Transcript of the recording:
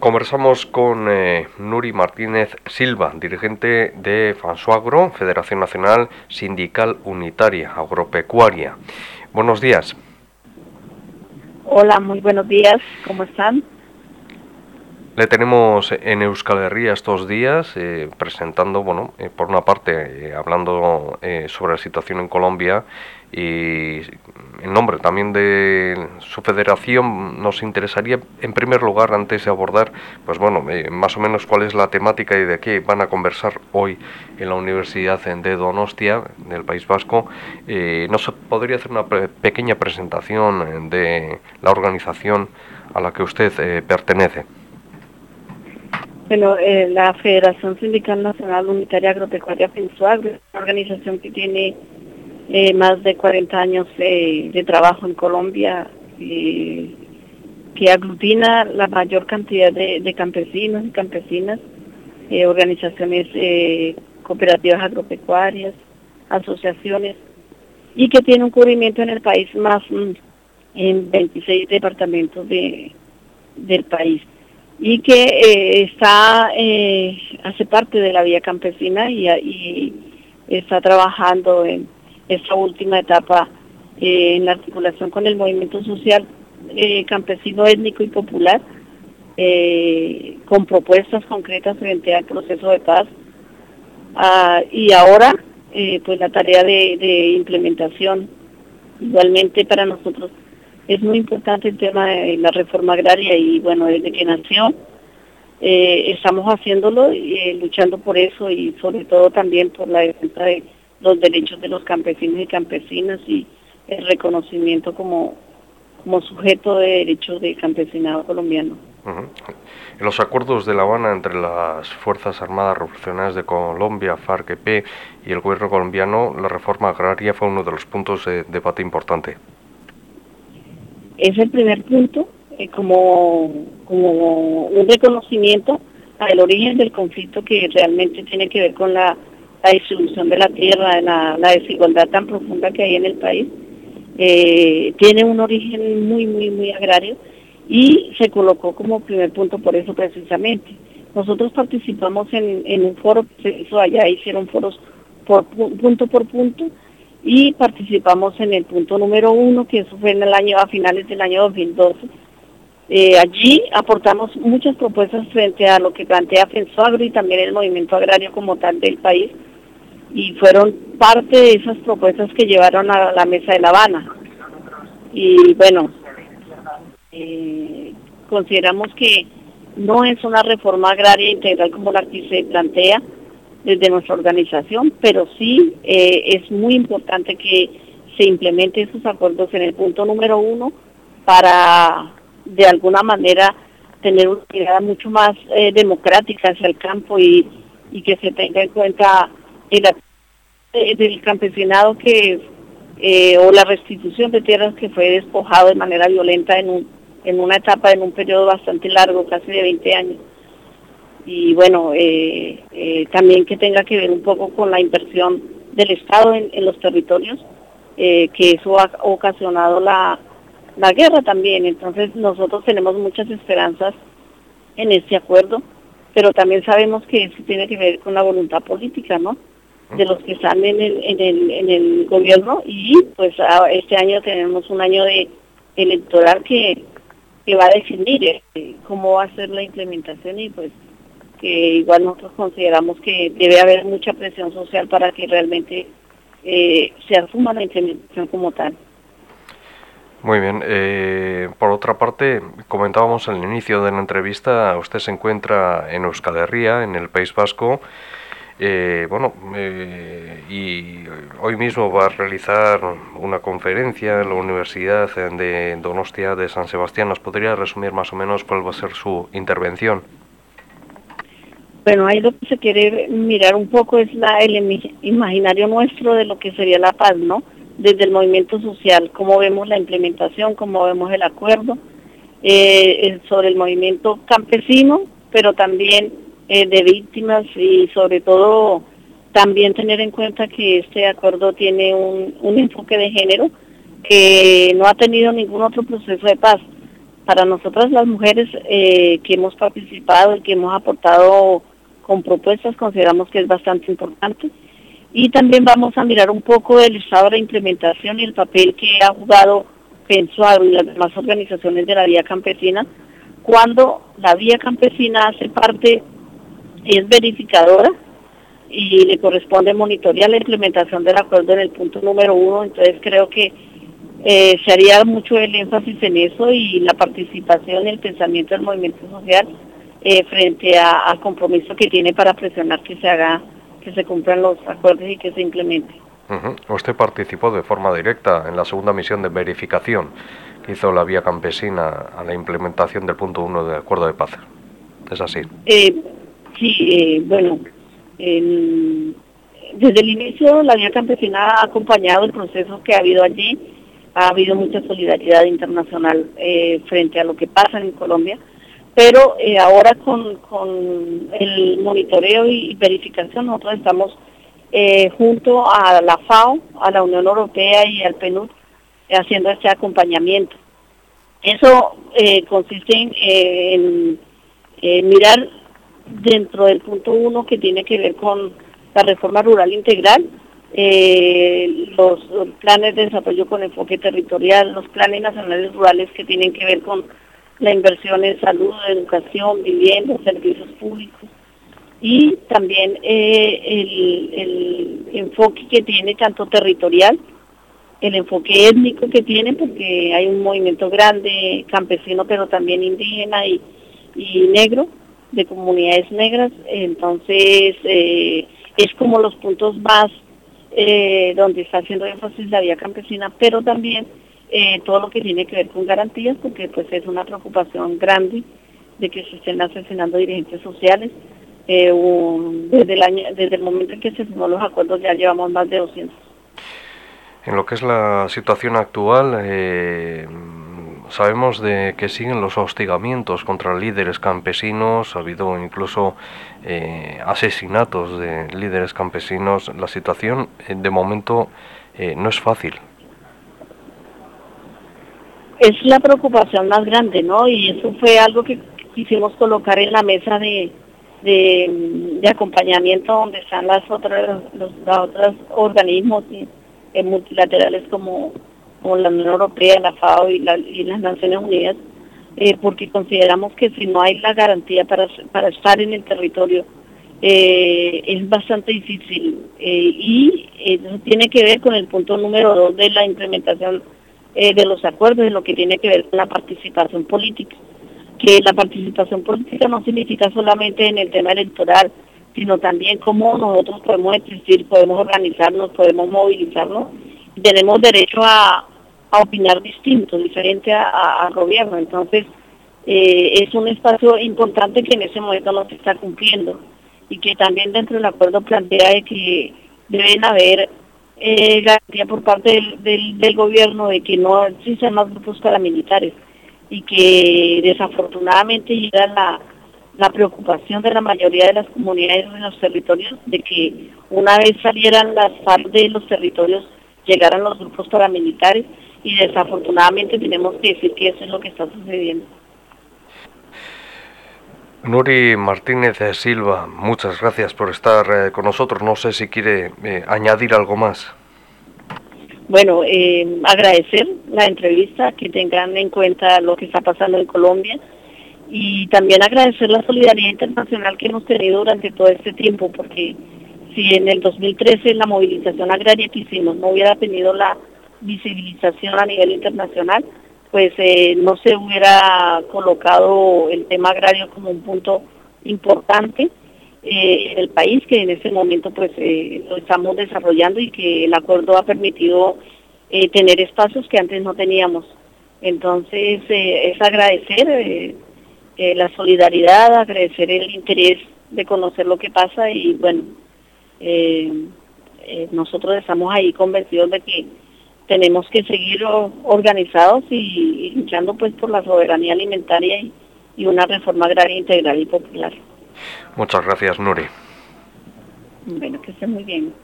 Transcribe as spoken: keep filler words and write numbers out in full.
Conversamos con eh, Nuri Martínez Silva, dirigente de Fansuagro, Federación Nacional Sindical Unitaria Agropecuaria. Buenos días. Hola, muy buenos días, ¿cómo están? Le tenemos en Euskal Herria estos días eh, presentando, bueno, eh, por una parte, eh, hablando eh, sobre la situación en Colombia y en nombre también de su federación nos interesaría, en primer lugar, antes de abordar, pues bueno, eh, más o menos cuál es la temática y de qué van a conversar hoy en la Universidad de Donostia, del País Vasco. Eh, ¿nos podría hacer una pre pequeña presentación de la organización a la que usted eh, pertenece? Bueno, eh, la Federación Sindical Nacional Unitaria Agropecuaria FENSUAGRO es una organización que tiene eh, más de cuarenta años eh, de trabajo en Colombia, eh, que aglutina la mayor cantidad de, de campesinos y campesinas, eh, organizaciones eh, cooperativas agropecuarias, asociaciones, y que tiene un cubrimiento en el país más mm, en veintiséis departamentos de, del país. Y que eh, está eh, hace parte de la vía campesina y, y está trabajando en esta última etapa eh, en la articulación con el movimiento social eh, campesino, étnico y popular, eh, con propuestas concretas frente al proceso de paz. Ah, y ahora, eh, pues la tarea de, de implementación. Igualmente para nosotros es muy importante el tema de la reforma agraria y bueno, desde que nació eh, estamos haciéndolo, eh, luchando por eso y sobre todo también por la defensa de los derechos de los campesinos y campesinas y el reconocimiento como, como sujeto de derechos del campesinado colombiano. Uh-huh. En los acuerdos de La Habana entre las Fuerzas Armadas Revolucionarias de Colombia, FARC-E P y el gobierno colombiano, la reforma agraria fue uno de los puntos de debate importante. Es el primer punto, eh, como, como un reconocimiento al origen del conflicto que realmente tiene que ver con la, la distribución de la tierra, la, la desigualdad tan profunda que hay en el país. Eh, tiene un origen muy, muy, muy agrario y se colocó como primer punto por eso precisamente. Nosotros participamos en, en un foro que se hizo allá, hicieron foros por punto por punto, y participamos en el punto número uno, que eso fue en el año, a finales del año dos mil doce. Eh, allí aportamos muchas propuestas frente a lo que plantea FENSUAGRO y también el movimiento agrario como tal del país, y fueron parte de esas propuestas que llevaron a la mesa de La Habana. Y bueno, eh, consideramos que no es una reforma agraria integral como la que se plantea desde nuestra organización, pero sí eh, es muy importante que se implementen esos acuerdos en el punto número uno para de alguna manera tener una mirada mucho más eh, democrática hacia el campo y, y que se tenga en cuenta el eh, del campesinado que eh, o la restitución de tierras que fue despojado de manera violenta en un en una etapa, en un periodo bastante largo, casi de veinte años. Y bueno, eh, eh, también que tenga que ver un poco con la inversión del Estado en, en los territorios, eh, que eso ha ocasionado la, la guerra también. Entonces nosotros tenemos muchas esperanzas en este acuerdo, pero también sabemos que eso tiene que ver con la voluntad política, ¿no?, de los que están en el, en el, en el gobierno, y pues a, este año tenemos un año de electoral que, que va a definir eh, cómo va a ser la implementación, y pues que igual nosotros consideramos que debe haber mucha presión social para que realmente eh, se asuma la implementación como tal. Muy bien. Eh, por otra parte, comentábamos al inicio de la entrevista, usted se encuentra en Euskal Herria, en el País Vasco, eh, bueno, eh, y hoy mismo va a realizar una conferencia en la Universidad de Donostia de San Sebastián. ¿Nos podría resumir más o menos cuál va a ser su intervención? Bueno, ahí lo que se quiere mirar un poco es la, el imaginario nuestro de lo que sería la paz, ¿no? Desde el movimiento social, cómo vemos la implementación, cómo vemos el acuerdo, eh, sobre el movimiento campesino, pero también eh, de víctimas, y sobre todo también tener en cuenta que este acuerdo tiene un, un enfoque de género que no ha tenido ningún otro proceso de paz. Para nosotras las mujeres eh, que hemos participado y que hemos aportado con propuestas, consideramos que es bastante importante. Y también vamos a mirar un poco el estado de implementación y el papel que ha jugado Pensuagro y las demás organizaciones de la vía campesina, cuando la vía campesina hace parte, es verificadora y le corresponde monitorear la implementación del acuerdo en el punto número uno. Entonces creo que eh, se haría mucho el énfasis en eso y la participación y el pensamiento del movimiento social eh, frente a, al compromiso que tiene para presionar que se haga, que se cumplan los acuerdos y que se implemente. Uh-huh. Usted participó de forma directa en la segunda misión de verificación que hizo la vía campesina a la implementación del punto uno del acuerdo de paz. ¿Es así? Eh, sí, eh, bueno, el, desde el inicio la vía campesina ha acompañado el proceso que ha habido allí. Ha habido mucha solidaridad internacional eh, frente a lo que pasa en Colombia, pero eh, ahora con, con el monitoreo y verificación nosotros estamos eh, junto a la FAO, a la Unión Europea y al PNUD eh, haciendo este acompañamiento. Eso eh, consiste en, eh, en eh, mirar dentro del punto uno que tiene que ver con la reforma rural integral, eh, los, los planes de desarrollo con enfoque territorial, los planes nacionales rurales que tienen que ver con la inversión en salud, educación, vivienda, servicios públicos, y también eh, el, el enfoque que tiene tanto territorial, el enfoque étnico que tiene, porque hay un movimiento grande campesino, pero también indígena y, y negro, de comunidades negras. Entonces eh, es como los puntos más eh, donde está haciendo énfasis la vía campesina, pero también eh, todo lo que tiene que ver con garantías, porque pues es una preocupación grande de que se estén asesinando dirigentes sociales. Eh, un, desde el año, desde el momento en que se firmó los acuerdos ya llevamos más de doscientos. En lo que es la situación actual, eh, sabemos de que siguen los hostigamientos contra líderes campesinos, ha habido incluso eh, asesinatos de líderes campesinos. La situación eh, de momento eh, no es fácil. Es la preocupación más grande, ¿no? Y eso fue algo que quisimos colocar en la mesa de, de, de acompañamiento donde están las otras, los, los otros organismos y, eh, multilaterales como, como la Unión Europea, la FAO y, la, y las Naciones Unidas, eh, porque consideramos que si no hay la garantía para, para estar en el territorio, eh, es bastante difícil. Eh, y eso tiene que ver con el punto número dos de la implementación eh, de los acuerdos, en lo que tiene que ver con la participación política. Que la participación política no significa solamente en el tema electoral, sino también cómo nosotros podemos existir, podemos organizarnos, podemos movilizarnos. Tenemos derecho a, a opinar distinto, diferente al gobierno. Entonces, eh, es un espacio importante que en ese momento no se está cumpliendo y que también dentro del acuerdo plantea de que deben haber eh, garantía por parte del, del, del gobierno de que no existen más grupos paramilitares y que desafortunadamente llega la la preocupación de la mayoría de las comunidades en los territorios de que una vez salieran las FARC de los territorios, llegaran los grupos paramilitares, y desafortunadamente tenemos que decir que eso es lo que está sucediendo. Nuri Martínez Silva, muchas gracias por estar eh, con nosotros. No sé si quiere eh, añadir algo más. Bueno, eh, agradecer la entrevista, que tengan en cuenta lo que está pasando en Colombia, y también agradecer la solidaridad internacional que hemos tenido durante todo este tiempo, porque si en el dos mil trece la movilización agraria que hicimos no hubiera tenido la visibilización a nivel internacional, pues eh, no se hubiera colocado el tema agrario como un punto importante eh, en el país, que en este momento pues eh, lo estamos desarrollando y que el acuerdo ha permitido eh, tener espacios que antes no teníamos. Entonces eh, es agradecer eh, Eh, la solidaridad, agradecer el interés de conocer lo que pasa, y bueno, eh, eh, nosotros estamos ahí convencidos de que tenemos que seguir organizados y, y luchando pues por la soberanía alimentaria y, y una reforma agraria integral y popular. Muchas gracias, Nuri. Bueno, que esté muy bien.